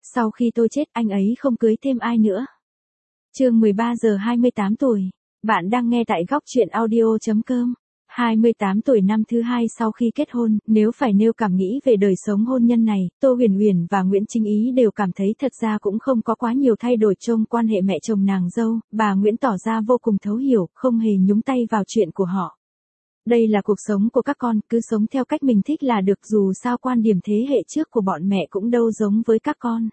Sau khi tôi chết anh ấy không cưới thêm ai nữa. Chương 13 giờ 28 tuổi. Bạn đang nghe tại góc truyện audio.com. 28 tuổi năm thứ hai sau khi kết hôn, nếu phải nêu cảm nghĩ về đời sống hôn nhân này, Tô Huyền Huyền và Nguyễn Chính Ý đều cảm thấy thật ra cũng không có quá nhiều thay đổi trong quan hệ mẹ chồng nàng dâu, bà Nguyễn tỏ ra vô cùng thấu hiểu, không hề nhúng tay vào chuyện của họ. Đây là cuộc sống của các con, cứ sống theo cách mình thích là được, dù sao quan điểm thế hệ trước của bọn mẹ cũng đâu giống với các con.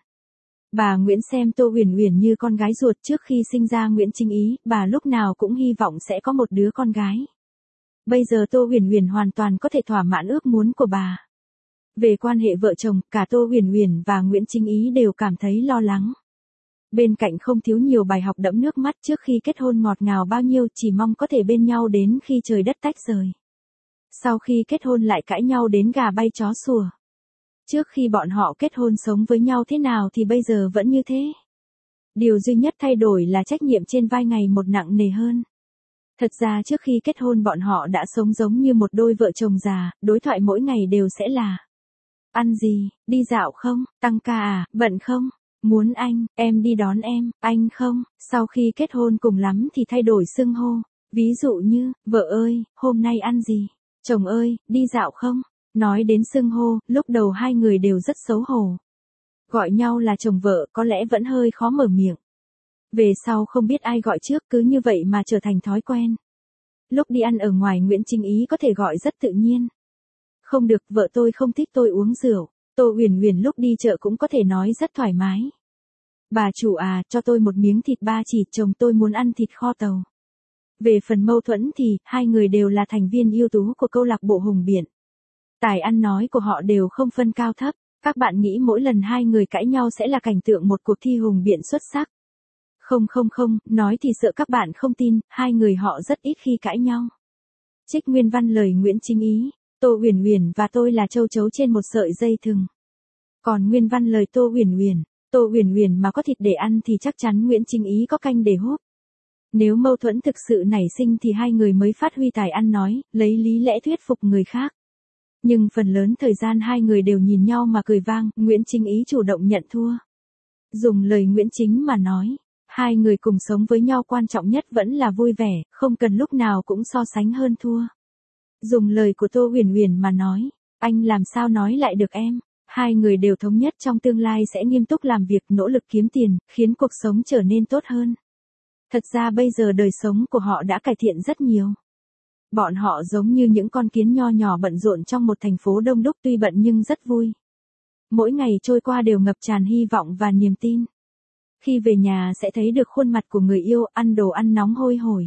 Bà Nguyễn xem Tô Huyền Huyền như con gái ruột. Trước khi sinh ra Nguyễn Chính Ý, bà lúc nào cũng hy vọng sẽ có một đứa con gái. Bây giờ Tô Huyền Huyền hoàn toàn có thể thỏa mãn ước muốn của bà. Về quan hệ vợ chồng, cả Tô Huyền Huyền và Nguyễn Chính Ý đều cảm thấy lo lắng. Bên cạnh không thiếu nhiều bài học đẫm nước mắt. Trước khi kết hôn ngọt ngào bao nhiêu, chỉ mong có thể bên nhau đến khi trời đất tách rời. Sau khi kết hôn lại cãi nhau đến gà bay chó sủa. Trước khi bọn họ kết hôn sống với nhau thế nào thì bây giờ vẫn như thế. Điều duy nhất thay đổi là trách nhiệm trên vai ngày một nặng nề hơn. Thật ra trước khi kết hôn bọn họ đã sống giống như một đôi vợ chồng già, đối thoại mỗi ngày đều sẽ là: ăn gì, đi dạo không, tăng ca à, bận không, muốn anh, em đi đón em, anh không. Sau khi kết hôn cùng lắm thì thay đổi xưng hô. Ví dụ như, vợ ơi, hôm nay ăn gì, chồng ơi, đi dạo không. Nói đến xưng hô, lúc đầu hai người đều rất xấu hổ. Gọi nhau là chồng vợ có lẽ vẫn hơi khó mở miệng. Về sau không biết ai gọi trước, cứ như vậy mà trở thành thói quen. Lúc đi ăn ở ngoài Nguyễn Chính Ý có thể gọi rất tự nhiên. Không được, vợ tôi không thích tôi uống rượu. Tô Huyền Huyền lúc đi chợ cũng có thể nói rất thoải mái. Bà chủ à, cho tôi một miếng thịt ba chỉ, chồng tôi muốn ăn thịt kho tàu. Về phần mâu thuẫn thì, hai người đều là thành viên ưu tú của câu lạc bộ Hùng Biện. Tài ăn nói của họ đều không phân cao thấp. Các bạn nghĩ mỗi lần hai người cãi nhau sẽ là cảnh tượng một cuộc thi hùng biện xuất sắc. Không, nói thì sợ các bạn không tin, hai người họ rất ít khi cãi nhau. Trích nguyên văn lời Nguyễn Chính Ý: Tô Huyền Huyền và tôi là châu chấu trên một sợi dây thừng. Còn nguyên văn lời Tô Huyền Huyền mà có thịt để ăn thì chắc chắn Nguyễn Chính Ý có canh để húp. Nếu mâu thuẫn thực sự nảy sinh thì hai người mới phát huy tài ăn nói, lấy lý lẽ thuyết phục người khác. Nhưng phần lớn thời gian hai người đều nhìn nhau mà cười vang. Nguyễn Chính Ý chủ động nhận thua. Dùng lời Nguyễn Chính mà nói, hai người cùng sống với nhau quan trọng nhất vẫn là vui vẻ, không cần lúc nào cũng so sánh hơn thua. Dùng lời của Tô Huyền Huyền mà nói, anh làm sao nói lại được em. Hai người đều thống nhất trong tương lai sẽ nghiêm túc làm việc, nỗ lực kiếm tiền, khiến cuộc sống trở nên tốt hơn. Thật ra bây giờ đời sống của họ đã cải thiện rất nhiều. Bọn họ giống như những con kiến nho nhỏ bận rộn trong một thành phố đông đúc, tuy bận nhưng rất vui. Mỗi ngày trôi qua đều ngập tràn hy vọng và niềm tin. Khi về nhà sẽ thấy được khuôn mặt của người yêu, ăn đồ ăn nóng hôi hổi.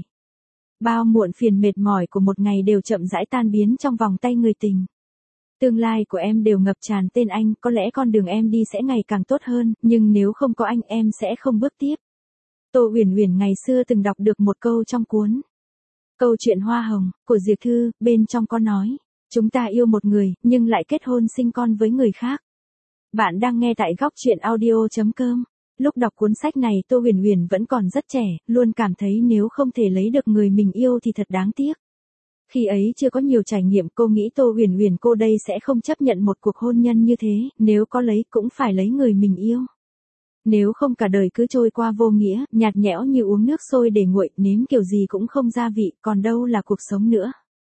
Bao muộn phiền mệt mỏi của một ngày đều chậm rãi tan biến trong vòng tay người tình. Tương lai của em đều ngập tràn tên anh, có lẽ con đường em đi sẽ ngày càng tốt hơn, nhưng nếu không có anh em sẽ không bước tiếp. Tô Huyền Huyền ngày xưa từng đọc được một câu trong cuốn Câu chuyện Hoa Hồng của Diệp Thư, bên trong có nói: chúng ta yêu một người, nhưng lại kết hôn sinh con với người khác. Bạn đang nghe tại góc truyện audio.com. Lúc đọc cuốn sách này Tô Huyền Huyền vẫn còn rất trẻ, luôn cảm thấy nếu không thể lấy được người mình yêu thì thật đáng tiếc. Khi ấy chưa có nhiều trải nghiệm, cô nghĩ Tô Huyền Huyền cô đây sẽ không chấp nhận một cuộc hôn nhân như thế, nếu có lấy cũng phải lấy người mình yêu. Nếu không cả đời cứ trôi qua vô nghĩa, nhạt nhẽo như uống nước sôi để nguội, nếm kiểu gì cũng không gia vị, còn đâu là cuộc sống nữa.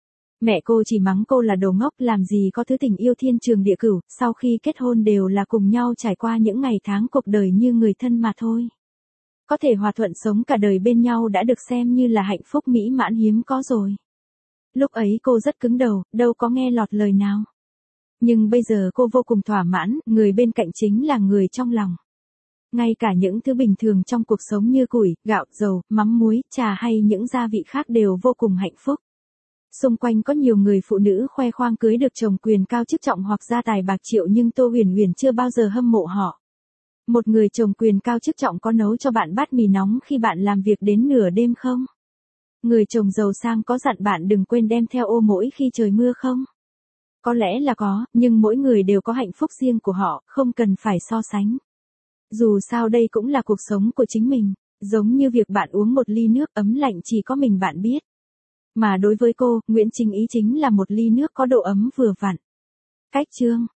Mẹ cô chỉ mắng cô là đồ ngốc, làm gì có thứ tình yêu thiên trường địa cửu, sau khi kết hôn đều là cùng nhau trải qua những ngày tháng cuộc đời như người thân mà thôi. Có thể hòa thuận sống cả đời bên nhau đã được xem như là hạnh phúc mỹ mãn hiếm có rồi. Lúc ấy cô rất cứng đầu, đâu có nghe lọt lời nào. Nhưng bây giờ cô vô cùng thỏa mãn, người bên cạnh chính là người trong lòng. Ngay cả những thứ bình thường trong cuộc sống như củi, gạo, dầu, mắm muối, trà hay những gia vị khác đều vô cùng hạnh phúc. Xung quanh có nhiều người phụ nữ khoe khoang cưới được chồng quyền cao chức trọng hoặc gia tài bạc triệu, nhưng Tô Huyền Huyền chưa bao giờ hâm mộ họ. Một người chồng quyền cao chức trọng có nấu cho bạn bát mì nóng khi bạn làm việc đến nửa đêm không? Người chồng giàu sang có dặn bạn đừng quên đem theo ô mỗi khi trời mưa không? Có lẽ là có, nhưng mỗi người đều có hạnh phúc riêng của họ, không cần phải so sánh. Dù sao đây cũng là cuộc sống của chính mình, giống như việc bạn uống một ly nước ấm lạnh chỉ có mình bạn biết. Mà đối với cô, Nguyễn Chính Ý chính là một ly nước có độ ấm vừa vặn. Cách chương